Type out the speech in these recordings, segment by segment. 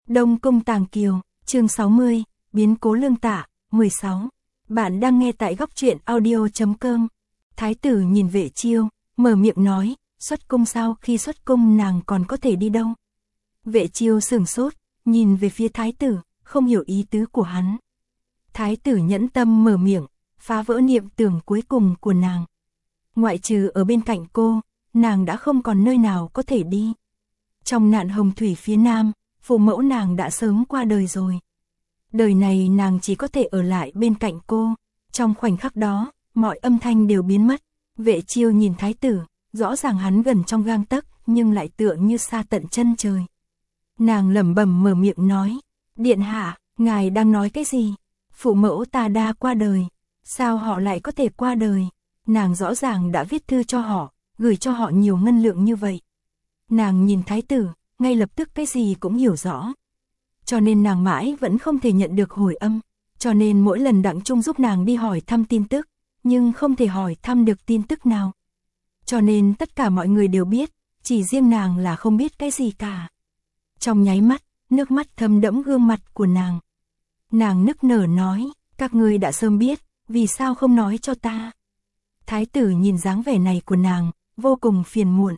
Đông Cung Tàng Kiều, chương 60, biến cố Lương Tạ, 16. Bạn đang nghe tại góc truyện audio.com. Thái tử nhìn Vệ Chiêu, mở miệng nói, xuất cung sao, khi xuất cung nàng còn có thể đi đâu? Vệ Chiêu sửng sốt, nhìn về phía thái tử, không hiểu ý tứ của hắn. Thái tử nhẫn tâm mở miệng, phá vỡ niệm tưởng cuối cùng của nàng. Ngoại trừ ở bên cạnh cô, nàng đã không còn nơi nào có thể đi. Trong nạn hồng thủy phía nam, phụ mẫu nàng đã sớm qua đời rồi. Đời này nàng chỉ có thể ở lại bên cạnh cô. Trong khoảnh khắc đó, mọi âm thanh đều biến mất. Vệ Chiêu nhìn thái tử, rõ ràng hắn gần trong gang tấc, nhưng lại tựa như xa tận chân trời. Nàng lẩm bẩm mở miệng nói, điện hạ, ngài đang nói cái gì? Phụ mẫu ta đã qua đời, sao họ lại có thể qua đời? Nàng rõ ràng đã viết thư cho họ, gửi cho họ nhiều ngân lượng như vậy. Nàng nhìn thái tử, ngay lập tức cái gì cũng hiểu rõ. Cho nên nàng mãi vẫn không thể nhận được hồi âm. Cho nên mỗi lần Đặng Trung giúp nàng đi hỏi thăm tin tức, nhưng không thể hỏi thăm được tin tức nào. Cho nên tất cả mọi người đều biết, chỉ riêng nàng là không biết cái gì cả. Trong nháy mắt, nước mắt thấm đẫm gương mặt của nàng. Nàng nức nở nói, các ngươi đã sớm biết, vì sao không nói cho ta? Thái tử nhìn dáng vẻ này của nàng, vô cùng phiền muộn.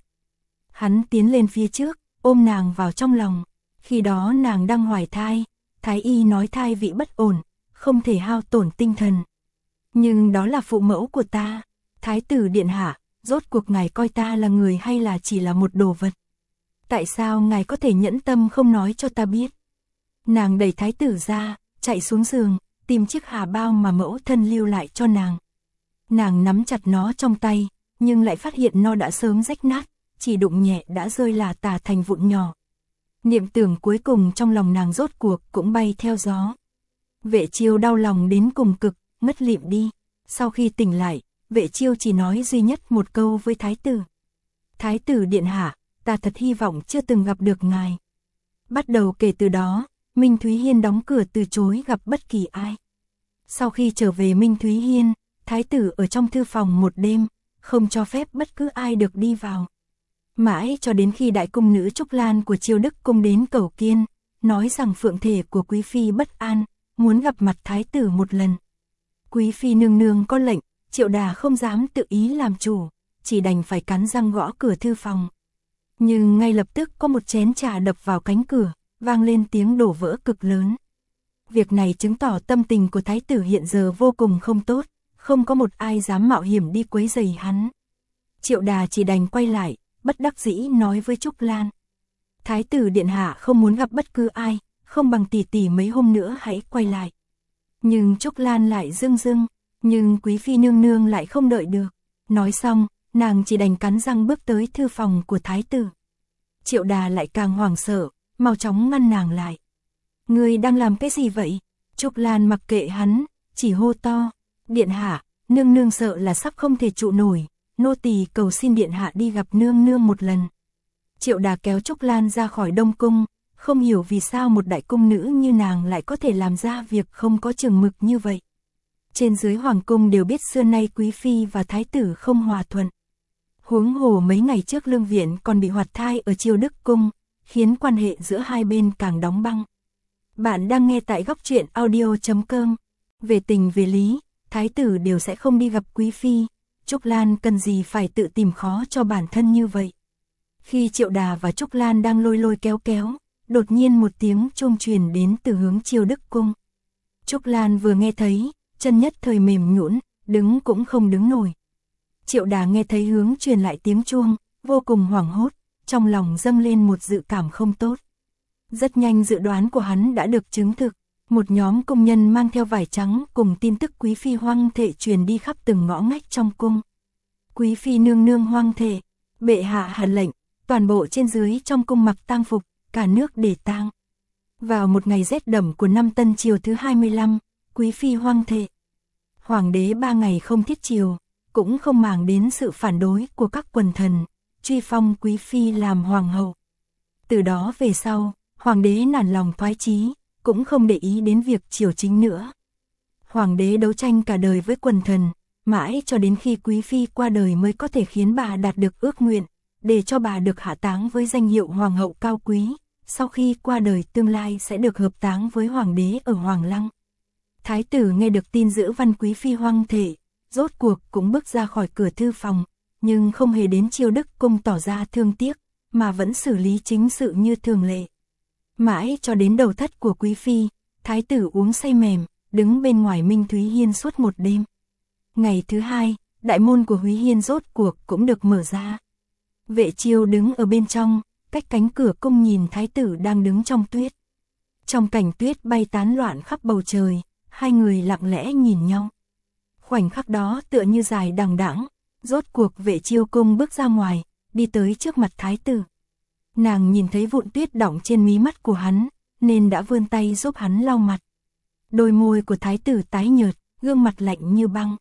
Hắn tiến lên phía trước, ôm nàng vào trong lòng. Khi đó nàng đang hoài thai, thái y nói thai vị bất ổn, không thể hao tổn tinh thần. Nhưng đó là phụ mẫu của ta. Thái tử điện hạ, rốt cuộc ngài coi ta là người hay là chỉ là một đồ vật? Tại sao ngài có thể nhẫn tâm không nói cho ta biết? Nàng đẩy thái tử ra, chạy xuống giường, tìm chiếc hà bao mà mẫu thân lưu lại cho nàng. Nàng nắm chặt nó trong tay, nhưng lại phát hiện nó đã sớm rách nát, chỉ đụng nhẹ đã rơi lả tả thành vụn nhỏ. Niệm tưởng cuối cùng trong lòng nàng rốt cuộc cũng bay theo gió. Vệ Chiêu đau lòng đến cùng cực, ngất lịm đi. Sau khi tỉnh lại, Vệ Chiêu chỉ nói duy nhất một câu với thái tử. Thái tử điện hạ, ta thật hy vọng chưa từng gặp được ngài. Bắt đầu kể từ đó, Minh Thúy Hiên đóng cửa từ chối gặp bất kỳ ai. Sau khi trở về Minh Thúy Hiên, thái tử ở trong thư phòng một đêm, không cho phép bất cứ ai được đi vào. Mãi cho đến khi đại cung nữ Trúc Lan của Chiêu Đức cung đến cầu kiên, nói rằng phượng thể của quý phi bất an, muốn gặp mặt thái tử một lần. Quý phi nương nương có lệnh, Triệu Đà không dám tự ý làm chủ, chỉ đành phải cắn răng gõ cửa thư phòng. Nhưng ngay lập tức có một chén trà đập vào cánh cửa, vang lên tiếng đổ vỡ cực lớn. Việc này chứng tỏ tâm tình của thái tử hiện giờ vô cùng không tốt, không có một ai dám mạo hiểm đi quấy rầy hắn. Triệu Đà chỉ đành quay lại, bất đắc dĩ nói với Trúc Lan. Thái tử điện hạ không muốn gặp bất cứ ai, không bằng tỷ tỷ mấy hôm nữa hãy quay lại. Nhưng Trúc Lan lại dưng dưng, nhưng quý phi nương nương lại không đợi được. Nói xong, nàng chỉ đành cắn răng bước tới thư phòng của thái tử. Triệu Đà lại càng hoảng sợ, mau chóng ngăn nàng lại. Ngươi đang làm cái gì vậy? Trúc Lan mặc kệ hắn, chỉ hô to. Điện hạ, nương nương sợ là sắp không thể trụ nổi. Nô tỳ cầu xin điện hạ đi gặp nương nương một lần. Triệu Đà kéo Trúc Lan ra khỏi Đông Cung, không hiểu vì sao một đại cung nữ như nàng lại có thể làm ra việc không có chừng mực như vậy. Trên dưới hoàng cung đều biết xưa nay quý phi và thái tử không hòa thuận. Huống hồ mấy ngày trước Lương Viện còn bị hoạt thai ở Chiêu Đức cung, khiến quan hệ giữa hai bên càng đóng băng. Bạn đang nghe tại góc truyện audio.com. Về tình về lý, thái tử đều sẽ không đi gặp quý phi. Trúc Lan cần gì phải tự tìm khó cho bản thân như vậy. Khi Triệu Đà và Trúc Lan đang lôi lôi kéo kéo, đột nhiên một tiếng chuông truyền đến từ hướng Chiêu Đức cung. Trúc Lan vừa nghe thấy, chân nhất thời mềm nhũn, đứng cũng không đứng nổi. Triệu Đà nghe thấy hướng truyền lại tiếng chuông, vô cùng hoảng hốt, trong lòng dâng lên một dự cảm không tốt. Rất nhanh dự đoán của hắn đã được chứng thực. Một nhóm công nhân mang theo vải trắng cùng tin tức quý phi hoang thể truyền đi khắp từng ngõ ngách trong cung. Quý phi nương nương hoang thể, bệ hạ hạ lệnh, toàn bộ trên dưới trong cung mặc tang phục, cả nước để tang. Vào một ngày rét đậm của năm Tân Triều thứ 25, quý phi hoang thể. Hoàng đế 3 ngày không thiết triều, cũng không màng đến sự phản đối của các quần thần, truy phong quý phi làm hoàng hậu. Từ đó về sau, hoàng đế nản lòng thoái chí, cũng không để ý đến việc triều chính nữa. Hoàng đế đấu tranh cả đời với quần thần, mãi cho đến khi quý phi qua đời mới có thể khiến bà đạt được ước nguyện, để cho bà được hạ táng với danh hiệu hoàng hậu cao quý, sau khi qua đời tương lai sẽ được hợp táng với hoàng đế ở Hoàng Lăng. Thái tử nghe được tin Giữ Văn quý phi hoang thể, rốt cuộc cũng bước ra khỏi cửa thư phòng, nhưng không hề đến Chiêu Đức cung tỏ ra thương tiếc, mà vẫn xử lý chính sự như thường lệ. Mãi cho đến đầu thất của quý phi, thái tử uống say mềm, đứng bên ngoài Minh Thúy Hiên suốt một đêm. Ngày thứ hai, đại môn của Húy Hiên rốt cuộc cũng được mở ra. Vệ Chiêu đứng ở bên trong, cách cánh cửa cung nhìn thái tử đang đứng trong tuyết. Trong cảnh tuyết bay tán loạn khắp bầu trời, hai người lặng lẽ nhìn nhau. Khoảnh khắc đó tựa như dài đằng đẵng, rốt cuộc Vệ Chiêu cung bước ra ngoài, đi tới trước mặt thái tử. Nàng nhìn thấy vụn tuyết đọng trên mí mắt của hắn, nên đã vươn tay giúp hắn lau mặt. Đôi môi của thái tử tái nhợt, gương mặt lạnh như băng.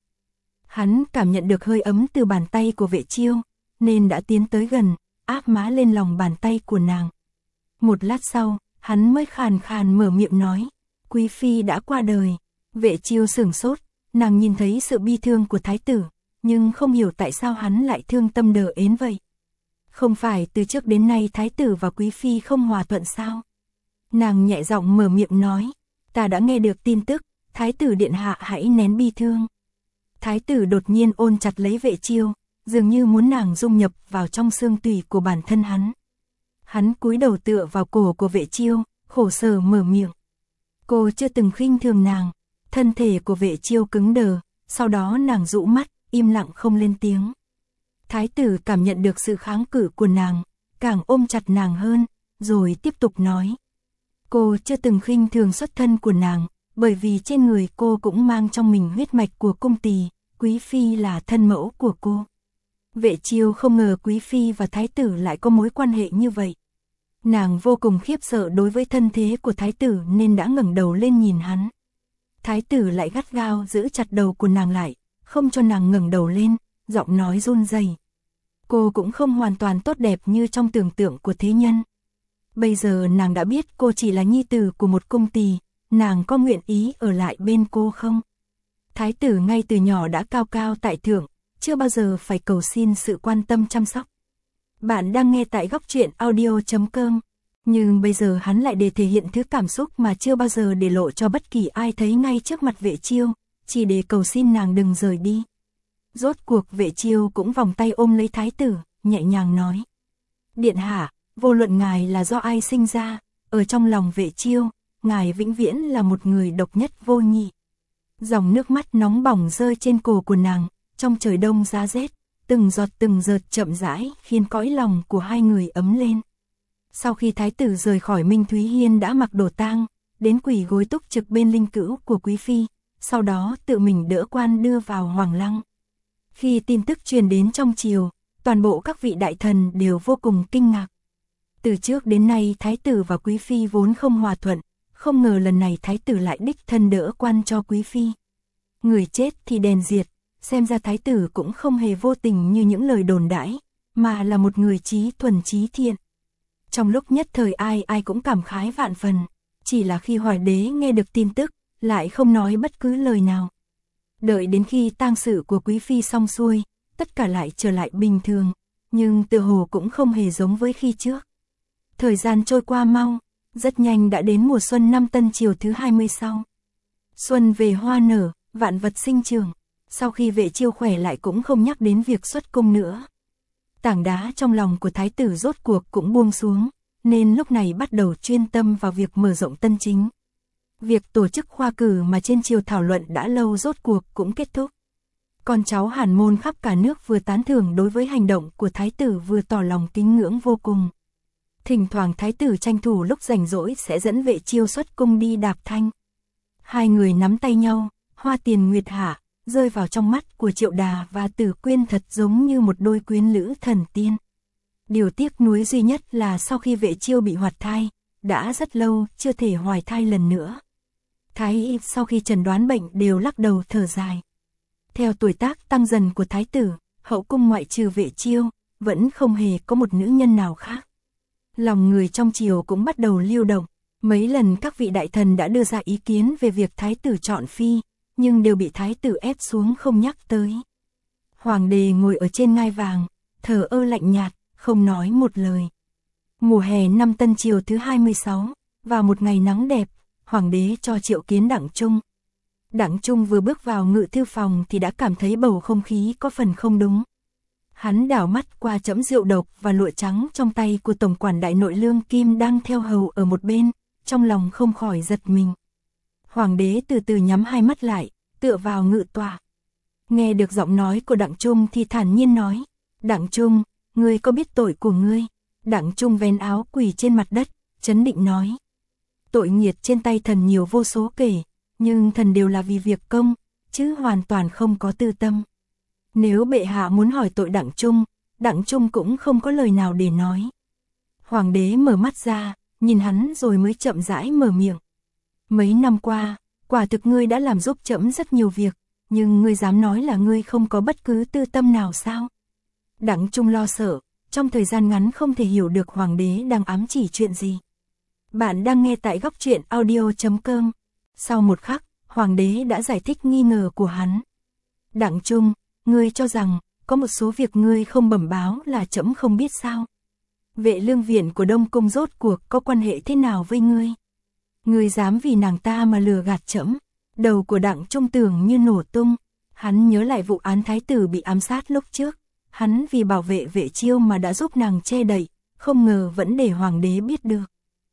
Hắn cảm nhận được hơi ấm từ bàn tay của Vệ Chiêu, nên đã tiến tới gần, áp má lên lòng bàn tay của nàng. Một lát sau, hắn mới khàn khàn mở miệng nói, quý phi đã qua đời. Vệ Chiêu sửng sốt, nàng nhìn thấy sự bi thương của thái tử, nhưng không hiểu tại sao hắn lại thương tâm đờ ến vậy. Không phải từ trước đến nay thái tử và quý phi không hòa thuận sao? Nàng nhẹ giọng mở miệng nói, ta đã nghe được tin tức, thái tử điện hạ hãy nén bi thương. Thái tử đột nhiên ôm chặt lấy Vệ Chiêu, dường như muốn nàng dung nhập vào trong xương tủy của bản thân hắn. Hắn cúi đầu tựa vào cổ của Vệ Chiêu, khổ sở mở miệng. Cô chưa từng khinh thường nàng. Thân thể của Vệ Chiêu cứng đờ, sau đó nàng dụ mắt, im lặng không lên tiếng. Thái tử cảm nhận được sự kháng cự của nàng, càng ôm chặt nàng hơn, rồi tiếp tục nói. Cô chưa từng khinh thường xuất thân của nàng, bởi vì trên người cô cũng mang trong mình huyết mạch của cung tỳ, quý phi là thân mẫu của cô. Vệ Chiêu không ngờ quý phi và thái tử lại có mối quan hệ như vậy. Nàng vô cùng khiếp sợ đối với thân thế của thái tử nên đã ngẩng đầu lên nhìn hắn. Thái tử lại gắt gao giữ chặt đầu của nàng lại, không cho nàng ngẩng đầu lên, giọng nói run rẩy. Cô cũng không hoàn toàn tốt đẹp như trong tưởng tượng của thế nhân. Bây giờ nàng đã biết cô chỉ là nhi tử của một cung tỳ, nàng có nguyện ý ở lại bên cô không? Thái tử ngay từ nhỏ đã cao cao tại thượng, chưa bao giờ phải cầu xin sự quan tâm chăm sóc. Bạn đang nghe tại góc truyện audio.com. Nhưng bây giờ hắn lại để thể hiện thứ cảm xúc mà chưa bao giờ để lộ cho bất kỳ ai thấy ngay trước mặt Vệ Chiêu, chỉ để cầu xin nàng đừng rời đi. Rốt cuộc Vệ Chiêu cũng vòng tay ôm lấy thái tử, nhẹ nhàng nói. Điện hạ, vô luận ngài là do ai sinh ra, ở trong lòng Vệ Chiêu, ngài vĩnh viễn là một người độc nhất vô nhị. Dòng nước mắt nóng bỏng rơi trên cổ của nàng, trong trời đông giá rét, từng giọt chậm rãi khiến cõi lòng của hai người ấm lên. Sau khi thái tử rời khỏi Minh Thúy Hiên đã mặc đồ tang, đến quỳ gối túc trực bên linh cữu của quý phi, sau đó tự mình đỡ quan đưa vào Hoàng Lăng. Khi tin tức truyền đến trong triều, toàn bộ các vị đại thần đều vô cùng kinh ngạc. Từ trước đến nay thái tử và quý phi vốn không hòa thuận, không ngờ lần này thái tử lại đích thân đỡ quan cho quý phi. Người chết thì đèn diệt, xem ra thái tử cũng không hề vô tình như những lời đồn đãi, mà là một người trí thuần trí thiện. Trong lúc nhất thời ai ai cũng cảm khái vạn phần, chỉ là khi Hoàng đế nghe được tin tức, lại không nói bất cứ lời nào. Đợi đến khi tang sự của quý phi xong xuôi, tất cả lại trở lại bình thường, nhưng tựa hồ cũng không hề giống với khi trước. Thời gian trôi qua mau, rất nhanh đã đến mùa xuân năm Tân Triều thứ 20 sau. Xuân về hoa nở, vạn vật sinh trưởng, sau khi Vệ Chiêu khỏe lại cũng không nhắc đến việc xuất cung nữa. Tảng đá trong lòng của thái tử rốt cuộc cũng buông xuống, nên lúc này bắt đầu chuyên tâm vào việc mở rộng tân chính. Việc tổ chức khoa cử mà trên triều thảo luận đã lâu rốt cuộc cũng kết thúc. Con cháu Hàn môn khắp cả nước vừa tán thưởng đối với hành động của thái tử vừa tỏ lòng kính ngưỡng vô cùng. Thỉnh thoảng thái tử tranh thủ lúc rảnh rỗi sẽ dẫn Vệ Chiêu xuất cung đi đạp thanh. Hai người nắm tay nhau, hoa tiền nguyệt hạ, rơi vào trong mắt của Triệu Đà và Tử Quyên thật giống như một đôi quyến lữ thần tiên. Điều tiếc nuối duy nhất là sau khi Vệ Chiêu bị hoạt thai, đã rất lâu chưa thể hoài thai lần nữa. Thái y sau khi chẩn đoán bệnh đều lắc đầu thở dài. Theo tuổi tác tăng dần của thái tử, hậu cung ngoại trừ Vệ Chiêu, vẫn không hề có một nữ nhân nào khác. Lòng người trong triều cũng bắt đầu lưu động, mấy lần các vị đại thần đã đưa ra ý kiến về việc thái tử chọn phi, nhưng đều bị thái tử ép xuống không nhắc tới. Hoàng đế ngồi ở trên ngai vàng, thờ ơ lạnh nhạt, không nói một lời. Mùa hè năm Tân Triều thứ 26, vào một ngày nắng đẹp, hoàng đế cho triệu kiến Đặng Trung. Đặng Trung vừa bước vào ngự thư phòng thì đã cảm thấy bầu không khí có phần không đúng. Hắn đảo mắt qua chẫm rượu độc và lụa trắng trong tay của tổng quản đại nội Lương Kim đang theo hầu ở một bên, trong lòng không khỏi giật mình. Hoàng đế từ từ nhắm hai mắt lại, tựa vào ngự tọa. Nghe được giọng nói của Đặng Trung thì thản nhiên nói, Đặng Trung, ngươi có biết tội của ngươi? Đặng Trung vén áo quỳ trên mặt đất, trấn định nói. Tội nghiệt trên tay thần nhiều vô số kể, nhưng thần đều là vì việc công, chứ hoàn toàn không có tư tâm. Nếu bệ hạ muốn hỏi tội Đặng Trung cũng không có lời nào để nói. Hoàng đế mở mắt ra, nhìn hắn rồi mới chậm rãi mở miệng. Mấy năm qua, quả thực ngươi đã làm giúp trẫm rất nhiều việc, nhưng ngươi dám nói là ngươi không có bất cứ tư tâm nào sao? Đặng Trung lo sợ, trong thời gian ngắn không thể hiểu được hoàng đế đang ám chỉ chuyện gì. Bạn đang nghe tại góc truyện audio.com. Sau một khắc, hoàng đế đã giải thích nghi ngờ của hắn. Đặng Trung, ngươi cho rằng, có một số việc ngươi không bẩm báo là trẫm không biết sao? Vệ lương viện của Đông Cung rốt cuộc có quan hệ thế nào với ngươi? Ngươi dám vì nàng ta mà lừa gạt trẫm? Đầu của Đặng Trung tưởng như nổ tung. Hắn nhớ lại vụ án thái tử bị ám sát lúc trước. Hắn vì bảo vệ Vệ Chiêu mà đã giúp nàng che đậy, không ngờ vẫn để hoàng đế biết được.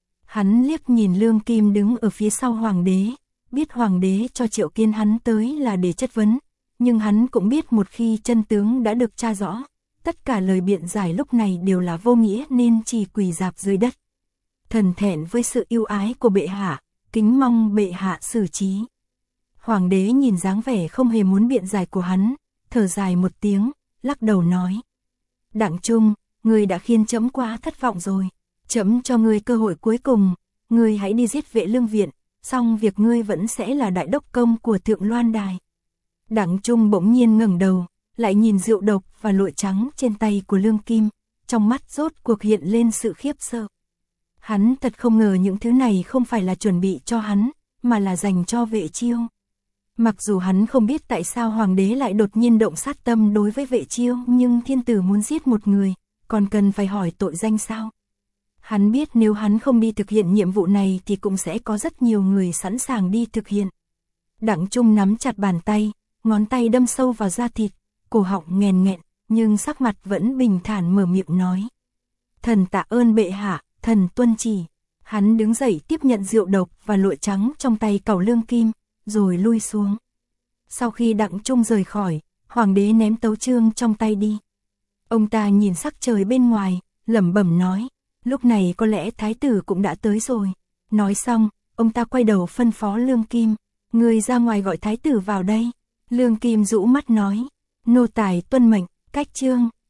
Hắn liếc nhìn Lương Kim đứng ở phía sau hoàng đế, biết hoàng đế cho triệu kiến hắn tới là để chất vấn, nhưng hắn cũng biết một khi chân tướng đã được tra rõ, tất cả lời biện giải lúc này đều là vô nghĩa nên chỉ quỳ rạp dưới đất. Thần thẹn với sự yêu ái của bệ hạ, kính mong bệ hạ xử trí. Hoàng đế nhìn dáng vẻ không hề muốn biện giải của hắn, thở dài một tiếng, lắc đầu nói. Đặng Trung, ngươi đã khiến trẫm quá thất vọng rồi. Trẫm cho ngươi cơ hội cuối cùng, ngươi hãy đi giết Vệ Lương Viện, xong việc ngươi vẫn sẽ là đại đốc công của Thượng Loan Đài. Đặng Trung bỗng nhiên ngẩng đầu, lại nhìn rượu độc và lụa trắng trên tay của Lương Kim, trong mắt rốt cuộc hiện lên sự khiếp sợ. Hắn thật không ngờ những thứ này không phải là chuẩn bị cho hắn, mà là dành cho Vệ Chiêu. Mặc dù hắn không biết tại sao hoàng đế lại đột nhiên động sát tâm đối với Vệ Chiêu, nhưng thiên tử muốn giết một người, còn cần phải hỏi tội danh sao? Hắn biết nếu hắn không đi thực hiện nhiệm vụ này thì cũng sẽ có rất nhiều người sẵn sàng đi thực hiện. Đặng Trung nắm chặt bàn tay, ngón tay đâm sâu vào da thịt, cổ họng nghèn nghẹn, nhưng sắc mặt vẫn bình thản mở miệng nói. Thần tạ ơn bệ hạ, thần tuân chỉ. Hắn đứng dậy tiếp nhận rượu độc và lụa trắng trong tay cẩu Lương Kim, rồi lui xuống. Sau khi Đặng Trung rời khỏi, hoàng đế ném tấu chương trong tay đi. Ông ta nhìn sắc trời bên ngoài, lẩm bẩm nói, lúc này có lẽ thái tử cũng đã tới rồi. Nói xong, ông ta quay đầu phân phó Lương Kim, người ra ngoài gọi thái tử vào đây. Lương Kim rũ mắt nói, nô tài tuân mệnh, cách chương.